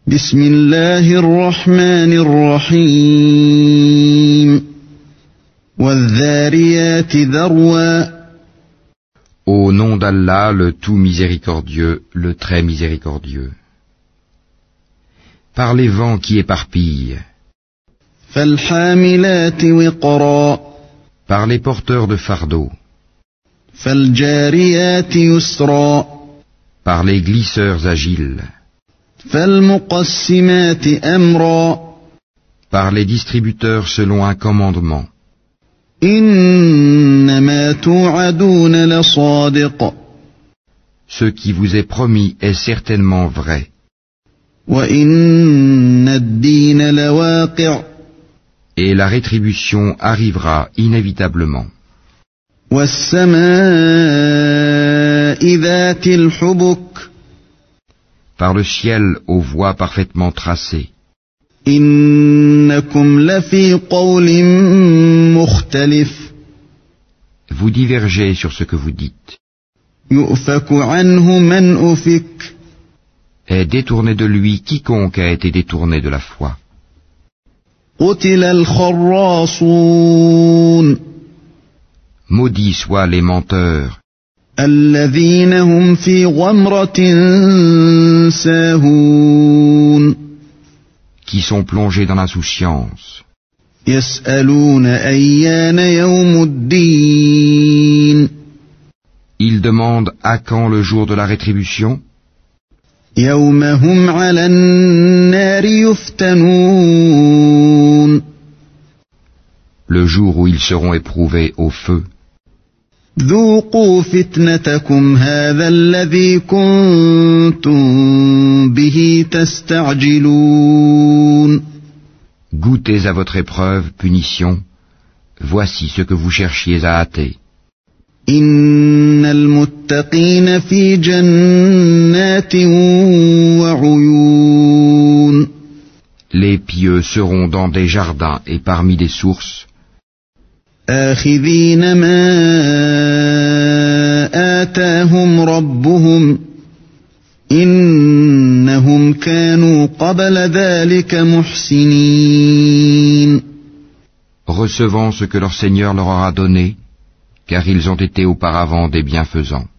بسم الله الرحمن الرحيم والذاريات ذروا Au nom d'Allah, le tout miséricordieux, le très miséricordieux. Par les vents qui éparpillent, فالحاملات وقرا par les porteurs de fardeaux, فالجاريات يسرا par les glisseurs agiles, فالمقسمات أمرا par les distributeurs selon un commandement. إنما توعدون لصادق Ce qui vous est promis est certainement vrai, وإن الدين لواقع et la rétribution arrivera inévitablement. والسماء ذات الحبك Par le ciel aux voies parfaitement tracées, إنكم لفي قول مختلف vous divergez sur ce que vous dites. يؤفك عنه من أفك Est détourné de lui quiconque a été détourné de la foi. قتل الخراصون Maudits soient les menteurs, الذين هم في غمرة ساهون qui sont plongés dans l'insouciance. يسألون أيان يوم الدين Ils demandent à quand le jour de la rétribution, يوم هم على النار يفتنون le jour où ils seront éprouvés au feu. ذوقوا فتنتكم هذا الذي كنتم به تستعجلون Goûtez à votre épreuve, punition, voici ce que vous cherchiez à hâter. إن المتقين في جنات وعيون Les pieux seront dans des jardins et parmi des sources, آخذين ما آتاهم ربهم إنهم كانوا قبل ذلك محسنين recevant ce que leur Seigneur leur aura donné, car ils ont été auparavant des bienfaisants.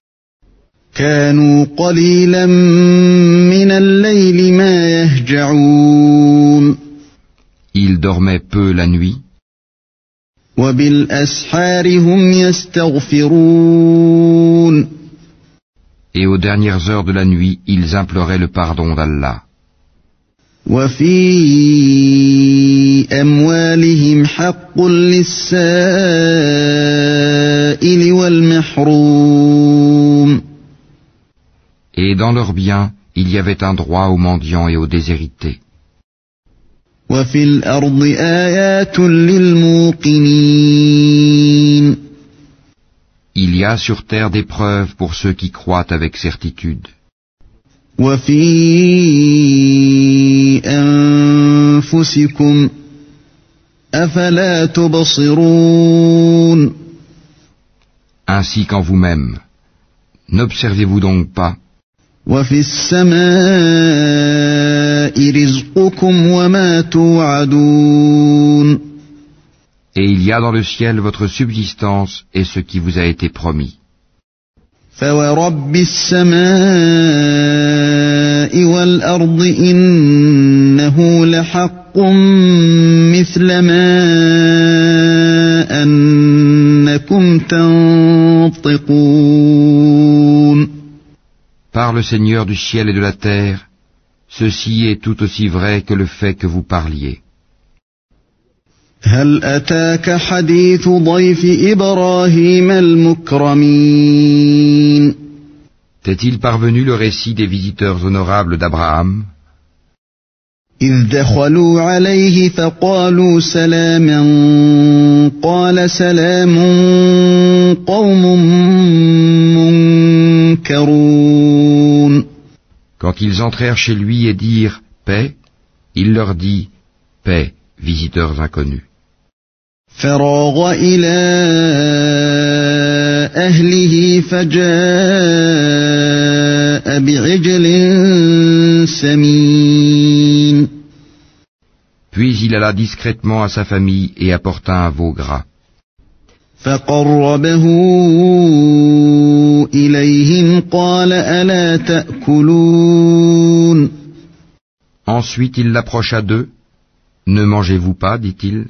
كانوا قليلا من الليل ما يهجعون Ils dormaient peu la nuit, وبالأسحار هم يستغفرون et aux dernières heures de la nuit, ils imploraient le pardon d'Allah. وفي أموالهم حق للسائل والمحروم Et dans leurs biens, il y avait un droit aux mendiants et aux déshérités. وفي الأرض آيات للموقنين Il y a sur terre des preuves pour ceux qui croient avec certitude. وفي أنفسكم أفلا تبصرون Ainsi qu'en vous-même. N'observez-vous donc pas, وفي السماء رزقكم وما توعدون et il y a dans le ciel votre subsistance et ce qui vous a été promis. فورب السماء والأرض إنه لحق مثل ما أنكم تنطقون Par le Seigneur du ciel et de la terre, ceci est tout aussi vrai que le fait que vous parliez. هل أتاك حديث ضيف إبراهيم المكرمين T'est-il parvenu le récit des visiteurs honorables d'Abraham, إذ دخلوا عليه فقالوا سلاما قال سلام قوم منكرون quand ils entrèrent chez lui et dirent « Paix », il leur dit « Paix, visiteurs inconnus ». فراغ إلى أهله فجاء بعجل سمين Puis il alla discrètement à sa famille et apporta un veau gras. فقربه إليهم قال ألا تأكلون Ensuite il l'approcha d'eux. Ne mangez-vous pas, dit-il.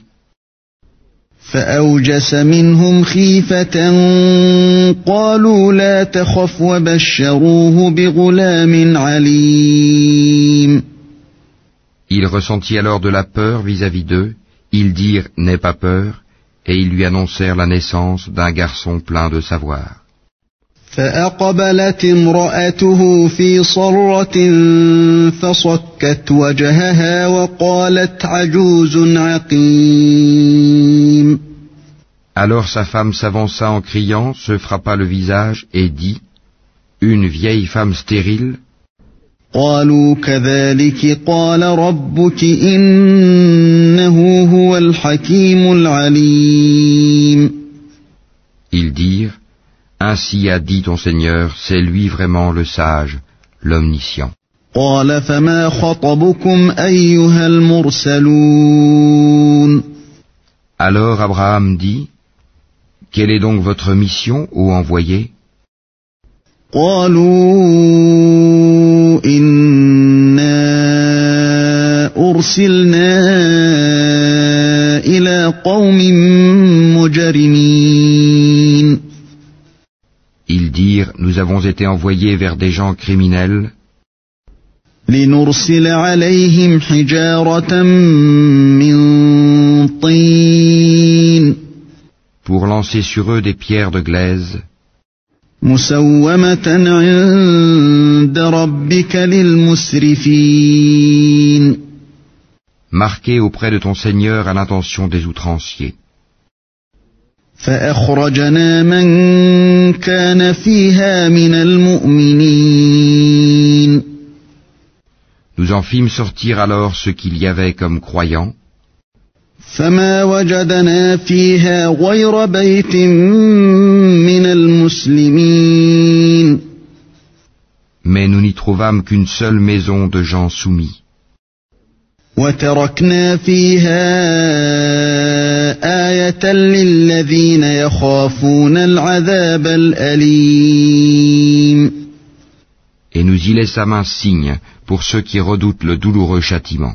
فأوجس منهم خيفة قالوا لا تخف وبشروه بغلام عليم. Il ressentit alors de la peur vis-à-vis d'eux. Ils dirent « N'aie pas peur » et ils lui annoncèrent la naissance d'un garçon plein de savoir. فأقبلت امرأته في صرة فصكت وجهها وقالت عجوز عقيم. Alors sa femme s'avança en criant, se frappa le visage et dit « Une vieille femme stérile ?» قالوا كذلك قال ربك إنه هو الحكيم العليم. Ils dirent « Ainsi a dit ton Seigneur, c'est lui vraiment le sage, l'omniscient. » قال فما خطبكم أيها المرسلون. Alors Abraham dit « Quelle est donc votre mission, ô envoyé ?» قالوا إنا أرسلنا إلى قوم مجرمين. Ils dirent « Nous avons été envoyés vers des gens criminels لنرسل عليهم حجارة من طين pour lancer sur eux des pierres de glaise مسومة عند ربك للمسرفين. marquées auprès de ton Seigneur à l'intention des outranciers. فأخرجنا من كان فيها من المؤمنين. Nous en fîmes sortir alors ce qu'il y avait comme croyants, فما وجدنا فيها غير بيت من المسلمين. mais nous n'y trouvâmes qu'une seule maison de gens soumis. وتركنا فيها آية للذين يخافون العذاب الأليم. Et nous y laissâmes un signe pour ceux qui redoutent le douloureux châtiment.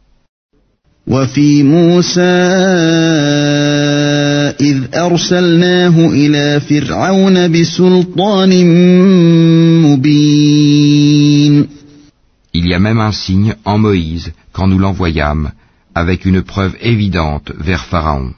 وفي موسى إذ أرسلناه إلى فرعون بسلطان مبين. Il y a même un signe en Moïse quand nous l'envoyâmes, avec une preuve évidente vers Pharaon.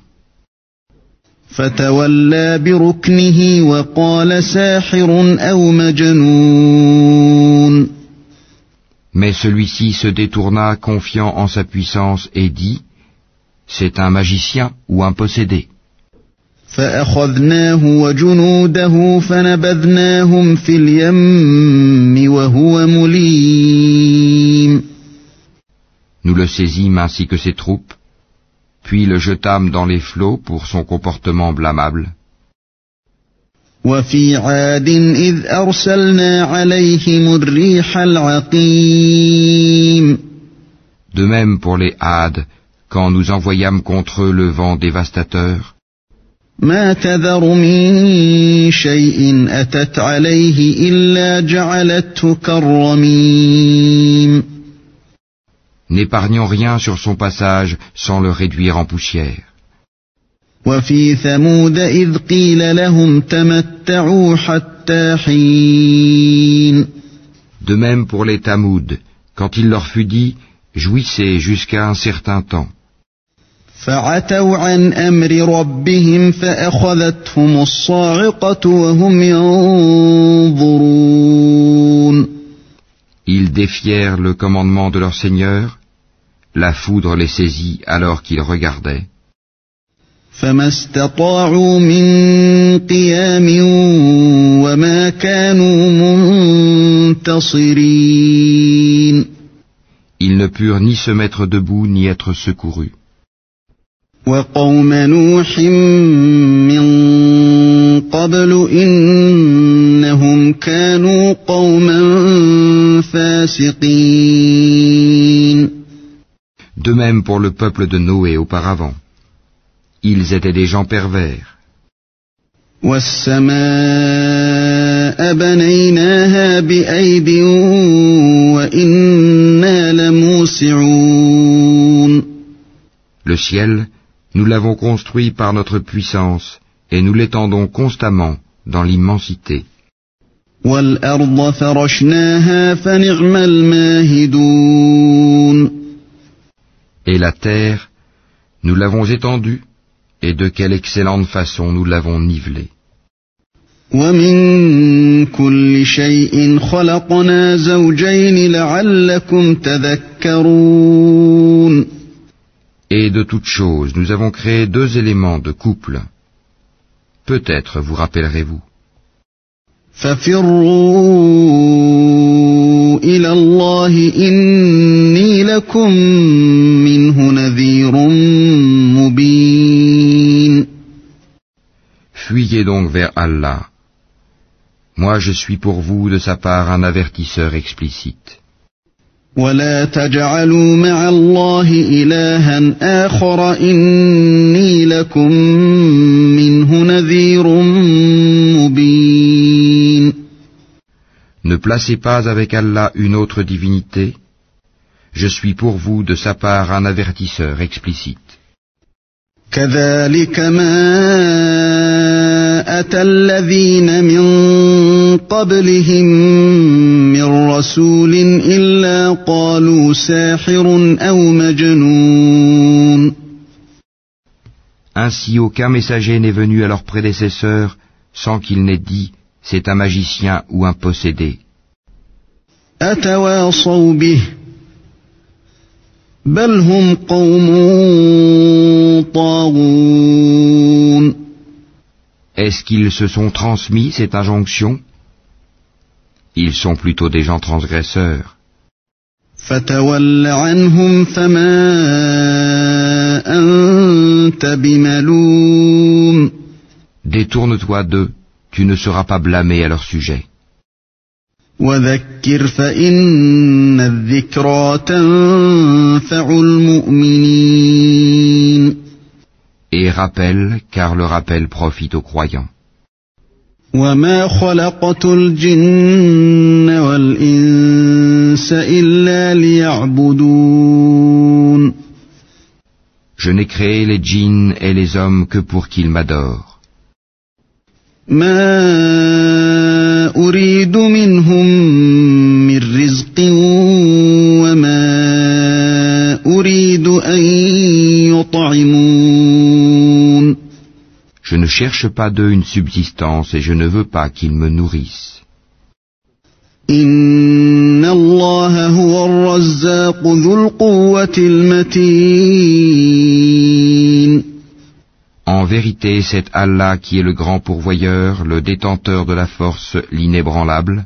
فتولى بركنه وقال ساحر أو مجنون. Mais celui-ci se détourna confiant en sa puissance et dit « C'est un magicien ou un possédé. » فأخذناه وجنوده فنبذناهم في اليم وهو مليم. Nous le saisîmes ainsi que ses troupes, puis le jetâmes dans les flots pour son comportement blâmable. وفي عاد إذ أرسلنا عليهم الريح العقيم. De même pour les Hades, quand nous envoyâmes contre eux le vent dévastateur, ما تذر من شيء أتت عليه إلا جعلته كالرميم. n'épargnant rien sur son passage sans le réduire en poussière. وفي ثمود إذ قيل لهم تمتعوا حتى حين. De même pour les Tamoud, quand il leur fut dit « Jouissez jusqu'à un certain temps ». فعتوا عن أمر ربهم فأخذتهم الصاعقة وهم ينظرون. Ils défièrent le commandement de leur Seigneur, la foudre les saisit alors qu'ils regardaient. فما استطاعوا من قيام وما كانوا منتصرين. Ils ne purent ni se mettre debout ni être secourus. وقوم نوح من قبل إنهم كانوا قوما فاسقين. De même pour le peuple de Noé auparavant. Ils étaient des gens pervers. وَالسَّمَاءَ بَنَيْنَاهَا بِأَيْدٍ وَإِنَّا لَمُوسِعُونَ. Le ciel, nous l'avons construit par notre puissance, et nous l'étendons constamment dans l'immensité. وَالْأَرْضَ فَرَشْنَاهَا فَنِعْمَ الْمَاهِدُونَ. Et la terre, nous l'avons étendue, et de quelle excellente façon nous l'avons nivelée. وَمِن كُلِّ شَيْءٍ خَلَقْنَا زَوْجَيْنِ لَعَلَّكُمْ تَذَكَّرُونَ. Et de toutes choses, nous avons créé 2 éléments de couple. Peut-être vous rappellerez-vous. فَفِرُّوا إِلَى اللَّهِ إِنِّي لَكُمْ مِنْهُ نَذِيرٌ مُبِينٌ. Fuyez donc vers Allah. Moi je suis pour vous de sa part un avertisseur explicite. وَلَا تَجْعَلُوا مَعَ اللَّهِ إِلَٰهًا آخَرَ إِنِّي لَكُمْ مِنْهُ نَذِيرٌ مُبِينٌ. Ne placez pas avec Allah une autre divinité. Je suis pour vous de sa part un avertisseur explicite. كَذَلِكَ مَا أَتَى الَّذِينَ مِن قَبْلِهِم مِّن رَّسُولٍ إِلَّا قَالُوا سَاحِرٌ أَوْ مَجْنُونٌ. Ainsi aucun messager n'est venu à leurs prédécesseurs sans qu'il n'ait dit « c'est un magicien ou un possédé ». أَتَوَاصَوْا بِهِ بَلْ هُمْ قَوْمٌ طَاغُونَ. Est-ce qu'ils se sont transmis cette injonction? Ils sont plutôt des gens transgresseurs. فَتَوَلَّ عَنْهُمْ فَمَا أَنْتَ بِمَلُومٍ. Détourne-toi d'eux, tu ne seras pas blâmé à leur sujet. وَذَكِّرْ فَإِنَّ الذِّكْرَى تَنفَعُ الْمُؤْمِنِينَ. Et rappelle, car le rappel profite aux croyants. وَمَا خَلَقْتُ الْجِنَّ وَالْإِنسَ إِلَّا لِيَعْبُدُونَ. Je n'ai créé les djinns et les hommes que pour qu'ils m'adorent. مَا أُرِيدُ مِنْهُمْ مِنْ رِزْقٍ وَمَا أُرِيدُ أَنْ يُطْعِمُونَ. Je ne cherche pas d'eux une subsistance et je ne veux pas qu'ils me nourrissent. إِنَّ اللَّهَ هُوَ الرَّزَّاقُ ذُو الْقُوَّةِ الْمَتِينُ. En vérité, c'est Allah qui est le grand pourvoyeur, le détenteur de la force, l'inébranlable.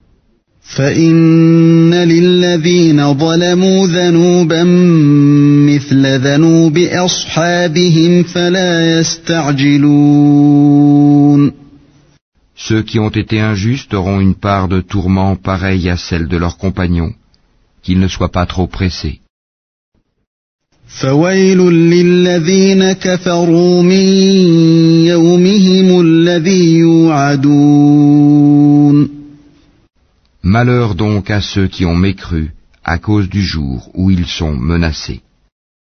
فَإِنَّ لِلَّذِينَ ظَلَمُوا ذَنُوبًا مِثْلَ ذَنُوبِ أَصْحَابِهِمْ فَلَا يَسْتَعْجِلُونَ. Ceux qui ont été injustes auront une part de tourment pareille à celle de leurs compagnons, qu'ils ne soient pas trop pressés. فَوَيْلٌ لِّلَّذِينَ كَفَرُوا مِن يَوْمِهِمُ الَّذِي يُوعَدُونَ. Malheur donc à ceux qui ont mécru à cause du jour où ils sont menacés.